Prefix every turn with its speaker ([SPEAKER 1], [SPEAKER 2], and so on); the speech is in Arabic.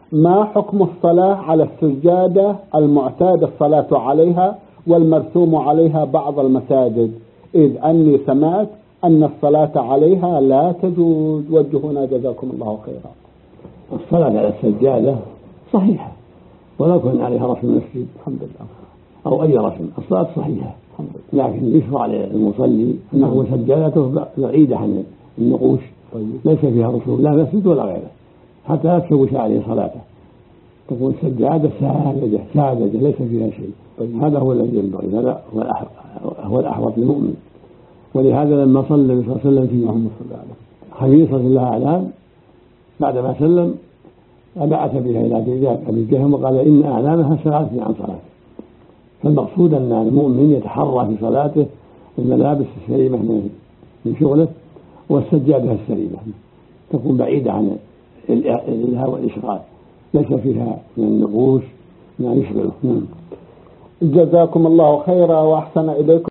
[SPEAKER 1] ما حكم الصلاة على السجادة المعتاد الصلاة عليها والمرسوم عليها بعض المساجد، إذ أني سمعت أن الصلاة عليها لا تجوز؟ وجهونا جزاكم الله خيرا.
[SPEAKER 2] الصلاة على السجادة صحيحة ولو كان عليها رسم المسجد الحمد لله أو أي رسم، الصلاة صحيحة الحمد لله، لكن يشرع للمصلي أنه سجادته بعيدة عن النقوش، ليس فيها رسوم لا مسجد ولا غيره، حتى لا تشوش عليه صلاته، تكون سجادة ساذجة ليس فيها شيء. هذا هو الذي ينبغي، هذا هو الأحوط للمؤمن. ولهذا لما صلى النبي صلى الله عليه وسلم في خميصة الله أعلام بعدما سلم بعث بها إلى أبي جهم وقال إن أعلامها سألتني عن صلاته. فالمقصود أن المؤمن يتحرى في صلاته الملابس السليمة من شغله والسجادة السليمة تكون بعيدة عن الإلهاء والإشغال، ليس فيها من النقوش ما يشغله.
[SPEAKER 1] جزاكم الله خيرا وأحسن إليكم.